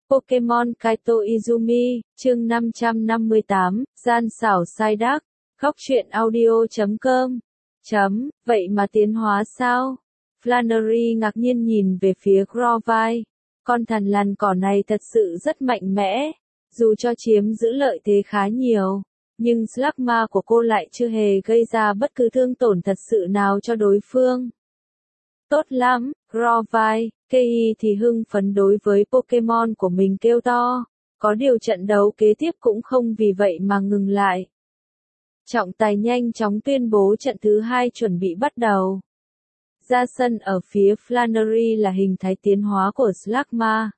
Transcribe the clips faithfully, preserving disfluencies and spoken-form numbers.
Pokemon Kaito Izumi, chương năm trăm năm mươi tám, gian xảo sai đắc, góc truyện audio chấm com. Chấm, vậy mà tiến hóa sao? Flannery ngạc nhiên nhìn về phía Grovyle. Con thằn lằn cỏ này thật sự rất mạnh mẽ, dù cho chiếm giữ lợi thế khá nhiều, nhưng Slugma của cô lại chưa hề gây ra bất cứ thương tổn thật sự nào cho đối phương. Tốt lắm, Grovyle, Kei thì hưng phấn đối với Pokemon của mình kêu to. Có điều trận đấu kế tiếp cũng không vì vậy mà ngừng lại. Trọng tài nhanh chóng tuyên bố trận thứ hai chuẩn bị bắt đầu. Ra sân ở phía Flannery là hình thái tiến hóa của Slugma.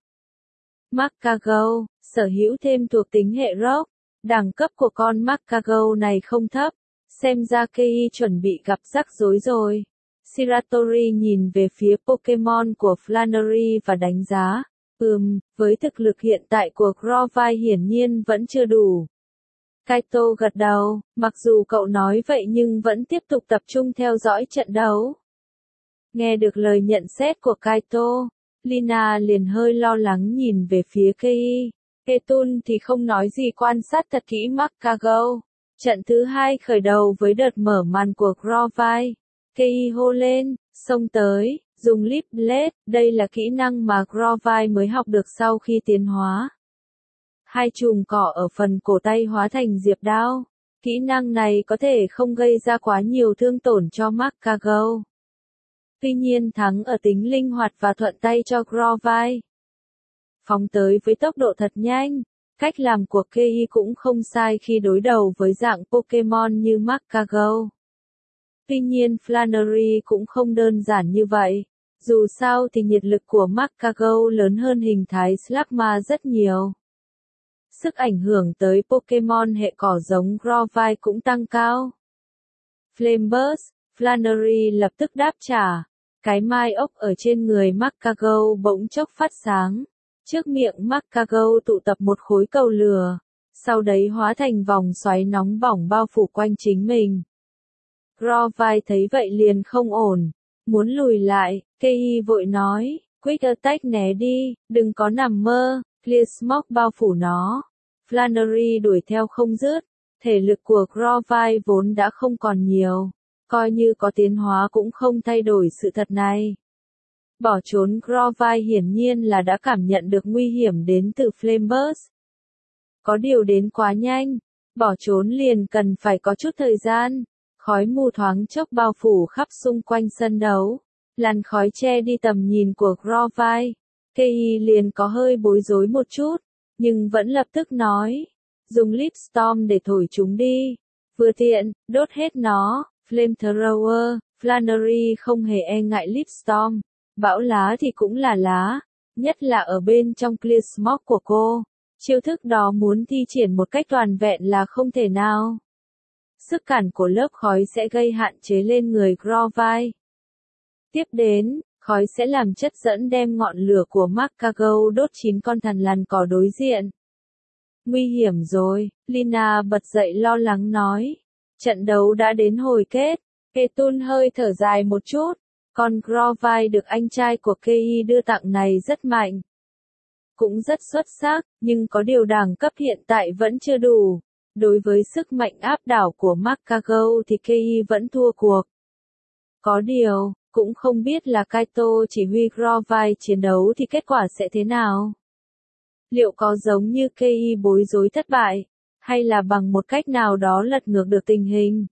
Magcargo, sở hữu thêm thuộc tính hệ rock. Đẳng cấp của con Magcargo này không thấp, xem ra Kei chuẩn bị gặp rắc rối rồi. Shiratori nhìn về phía Pokemon của Flannery và đánh giá, ừm, với thực lực hiện tại của Grovyle hiển nhiên vẫn chưa đủ. Kaito gật đầu, mặc dù cậu nói vậy nhưng vẫn tiếp tục tập trung theo dõi trận đấu. Nghe được lời nhận xét của Kaito, Lina liền hơi lo lắng nhìn về phía Kei. Ketun thì không nói gì quan sát thật kỹ Magcargo. Trận thứ hai khởi đầu với đợt mở màn của Grovyle. Kei hô lên, xông tới, dùng Leaf Blade, đây là kỹ năng mà Grovyle mới học được sau khi tiến hóa. Hai chùm cỏ ở phần cổ tay hóa thành diệp đao. Kỹ năng này có thể không gây ra quá nhiều thương tổn cho Magcargo. Tuy nhiên thắng ở tính linh hoạt và thuận tay cho Grovyle. Phóng tới với tốc độ thật nhanh, cách làm của Kei cũng không sai khi đối đầu với dạng Pokemon như Magcargo. Tuy nhiên Flannery cũng không đơn giản như vậy, dù sao thì nhiệt lực của Magcargo lớn hơn hình thái Slugma rất nhiều. Sức ảnh hưởng tới Pokemon hệ cỏ giống Grovyle cũng tăng cao. Flame Burst, Flannery lập tức đáp trả. Cái mai ốc ở trên người Magcargo bỗng chốc phát sáng. Trước miệng Magcargo tụ tập một khối cầu lửa, sau đấy hóa thành vòng xoáy nóng bỏng bao phủ quanh chính mình. Grovyle thấy vậy liền không ổn, muốn lùi lại, Kei vội nói, Quick Attack né đi, đừng có nằm mơ, Clear Smoke bao phủ nó. Flannery đuổi theo không dứt, thể lực của Grovyle vốn đã không còn nhiều, coi như có tiến hóa cũng không thay đổi sự thật này. Bỏ trốn Grovyle hiển nhiên là đã cảm nhận được nguy hiểm đến từ Flame Burst. Có điều đến quá nhanh, bỏ trốn liền cần phải có chút thời gian. Khói mù thoáng chốc bao phủ khắp xung quanh sân đấu, làn khói che đi tầm nhìn của Grovyle. Kei liền có hơi bối rối một chút, nhưng vẫn lập tức nói, dùng Leaf Storm để thổi chúng đi. Vừa tiện, đốt hết nó, Flamethrower. Flannery không hề e ngại Leaf Storm. Bão lá thì cũng là lá, nhất là ở bên trong Clear Smoke của cô. Chiêu thức đó muốn thi triển một cách toàn vẹn là không thể nào. Sức cản của lớp khói sẽ gây hạn chế lên người Grovyle. Tiếp đến, khói sẽ làm chất dẫn đem ngọn lửa của Magcargo đốt chín con thằn lằn cỏ đối diện. Nguy hiểm rồi, Lina bật dậy lo lắng nói. Trận đấu đã đến hồi kết. Ketun hơi thở dài một chút. Con Grovyle được anh trai của Kei đưa tặng này rất mạnh. Cũng rất xuất sắc, nhưng có điều đẳng cấp hiện tại vẫn chưa đủ. Đối với sức mạnh áp đảo của Magcargo thì Kei vẫn thua cuộc. Có điều, cũng không biết là Kaito chỉ huy Grovyle chiến đấu thì kết quả sẽ thế nào. Liệu có giống như Kei bối rối thất bại, hay là bằng một cách nào đó lật ngược được tình hình?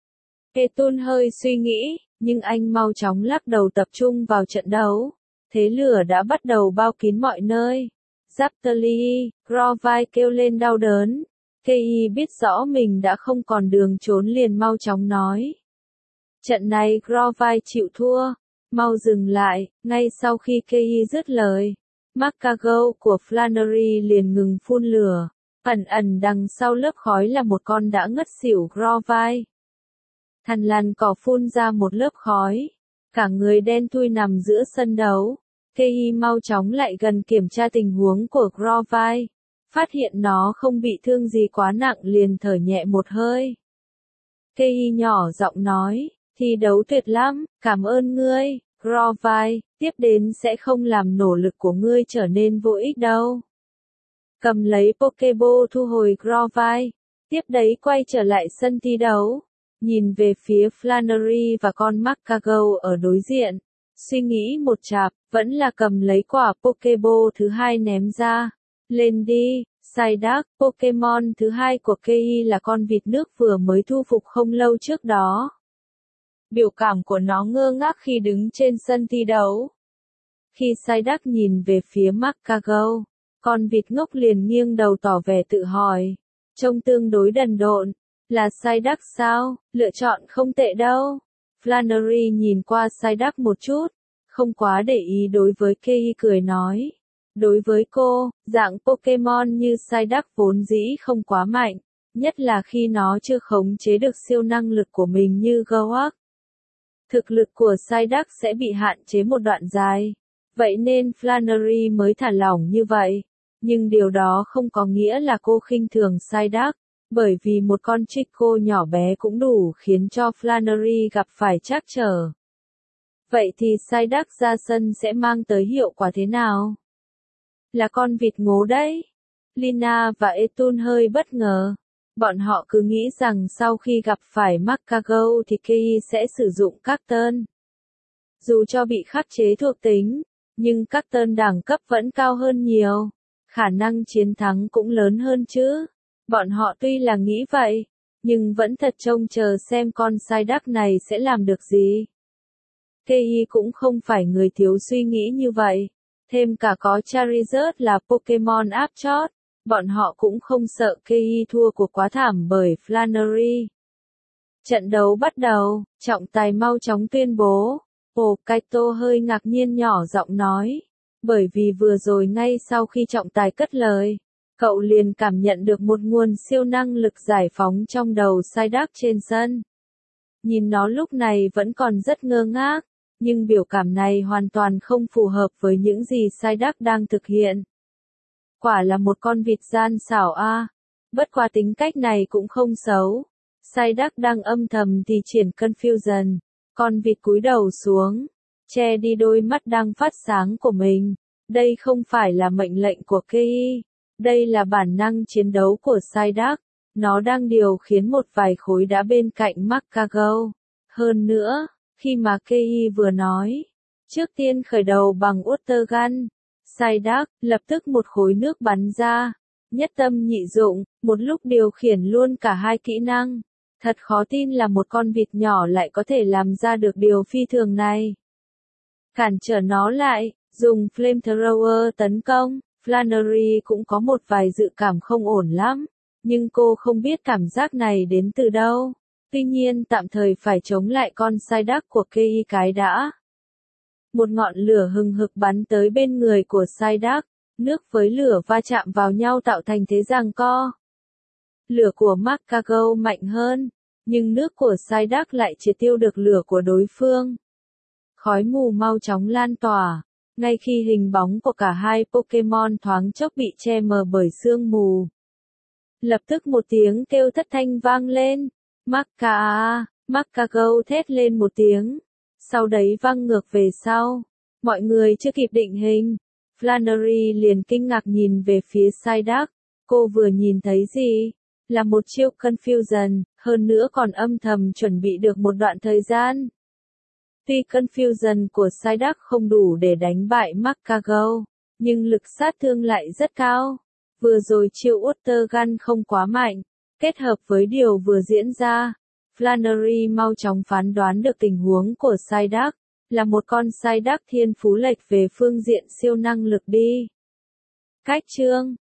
Ketun hơi suy nghĩ, nhưng anh mau chóng lắc đầu tập trung vào trận đấu. Thế lửa đã bắt đầu bao kín mọi nơi. Zaptali, Grovyle kêu lên đau đớn. Kei biết rõ mình đã không còn đường trốn liền mau chóng nói. Trận này Grovyle chịu thua, mau dừng lại. Ngay sau khi Kei dứt lời, Magcargo của Flannery liền ngừng phun lửa. Ẩn ẩn đằng sau lớp khói là một con đã ngất xỉu Grovyle. Thằn lằn cỏ phun ra một lớp khói, cả người đen thui nằm giữa sân đấu. Kei mau chóng lại gần kiểm tra tình huống của Grovyle. Phát hiện nó không bị thương gì quá nặng liền thở nhẹ một hơi. Kei nhỏ giọng nói, thi đấu tuyệt lắm, cảm ơn ngươi, Grovyle, tiếp đến sẽ không làm nỗ lực của ngươi trở nên vô ích đâu. cầm lấy Pokeball thu hồi Grovyle, tiếp đấy quay trở lại sân thi đấu, nhìn về phía Flannery và con Magcargo ở đối diện, suy nghĩ một chạp, vẫn là cầm lấy quả Pokeball thứ hai ném ra. Lên đi, Psyduck, Pokemon thứ hai của Kei là con vịt nước vừa mới thu phục không lâu trước đó. Biểu cảm của nó ngơ ngác khi đứng trên sân thi đấu. Khi Psyduck nhìn về phía Magcargo, con vịt ngốc liền nghiêng đầu tỏ vẻ tự hỏi, trông tương đối đần độn, là Psyduck sao, lựa chọn không tệ đâu. Flannery nhìn qua Psyduck một chút, không quá để ý đối với Kei cười nói. Đối với cô, dạng Pokemon như Psyduck vốn dĩ không quá mạnh, nhất là khi nó chưa khống chế được siêu năng lực của mình như Gowak. Thực lực của Psyduck sẽ bị hạn chế một đoạn dài, vậy nên Flannery mới thả lỏng như vậy. Nhưng điều đó không có nghĩa là cô khinh thường Psyduck, bởi vì một con Trico nhỏ bé cũng đủ khiến cho Flannery gặp phải trắc trở. Vậy thì Psyduck ra sân sẽ mang tới hiệu quả thế nào? Là con vịt ngố đấy. Lina và Ethan hơi bất ngờ. Bọn họ cứ nghĩ rằng sau khi gặp phải Magcargo thì Kei sẽ sử dụng Cacturn. Dù cho bị khắc chế thuộc tính, nhưng Cacturn đẳng cấp vẫn cao hơn nhiều. Khả năng chiến thắng cũng lớn hơn chứ. Bọn họ tuy là nghĩ vậy, nhưng vẫn thật trông chờ xem con Psyduck này sẽ làm được gì. Kei cũng không phải người thiếu suy nghĩ như vậy. Thêm cả có Charizard là Pokemon áp chót, bọn họ cũng không sợ Kei thua cuộc quá thảm bởi Flannery. Trận đấu bắt đầu, trọng tài mau chóng tuyên bố. Ồ, Kaito hơi ngạc nhiên nhỏ giọng nói. Bởi vì vừa rồi ngay sau khi trọng tài cất lời, cậu liền cảm nhận được một nguồn siêu năng lực giải phóng trong đầu Psyduck trên sân. Nhìn nó lúc này vẫn còn rất ngơ ngác, nhưng biểu cảm này hoàn toàn không phù hợp với những gì Psyduck đang thực hiện. Quả là một con vịt gian xảo a. À. Bất quá tính cách này cũng không xấu. Psyduck đang âm thầm thì triển Confusion. Con vịt cúi đầu xuống, che đi đôi mắt đang phát sáng của mình. Đây không phải là mệnh lệnh của Kei. Đây là bản năng chiến đấu của Psyduck. Nó đang điều khiến một vài khối đá bên cạnh Magcargo. Hơn nữa, khi mà Kei vừa nói, trước tiên khởi đầu bằng Water Gun, Psyduck lập tức một khối nước bắn ra, nhất tâm nhị dụng, một lúc điều khiển luôn cả hai kỹ năng. Thật khó tin là một con vịt nhỏ lại có thể làm ra được điều phi thường này. Cản trở nó lại, dùng Flamethrower tấn công, Flannery cũng có một vài dự cảm không ổn lắm, nhưng cô không biết cảm giác này đến từ đâu. Tuy nhiên tạm thời phải chống lại con Psyduck của Kei cái đã. Một ngọn lửa hừng hực bắn tới bên người của Psyduck, nước với lửa va chạm vào nhau tạo thành thế giằng co. Lửa của Magcargo mạnh hơn, nhưng nước của Psyduck lại triệt tiêu được lửa của đối phương. Khói mù mau chóng lan tỏa, ngay khi hình bóng của cả hai Pokemon thoáng chốc bị che mờ bởi sương mù. Lập tức một tiếng kêu thất thanh vang lên. Magca, Magcargo thét lên một tiếng, sau đấy văng ngược về sau. Mọi người chưa kịp định hình, Flannery liền kinh ngạc nhìn về phía Psyduck. Cô vừa nhìn thấy gì? Là một chiêu Confusion, hơn nữa còn âm thầm chuẩn bị được một đoạn thời gian. Tuy Confusion của Psyduck không đủ để đánh bại Magcargo, nhưng lực sát thương lại rất cao. Vừa rồi chiêu Water Gun không quá mạnh, kết hợp với điều vừa diễn ra, Flannery mau chóng phán đoán được tình huống của Psyduck, là một con Psyduck thiên phú lệch về phương diện siêu năng lực đi. Cách chương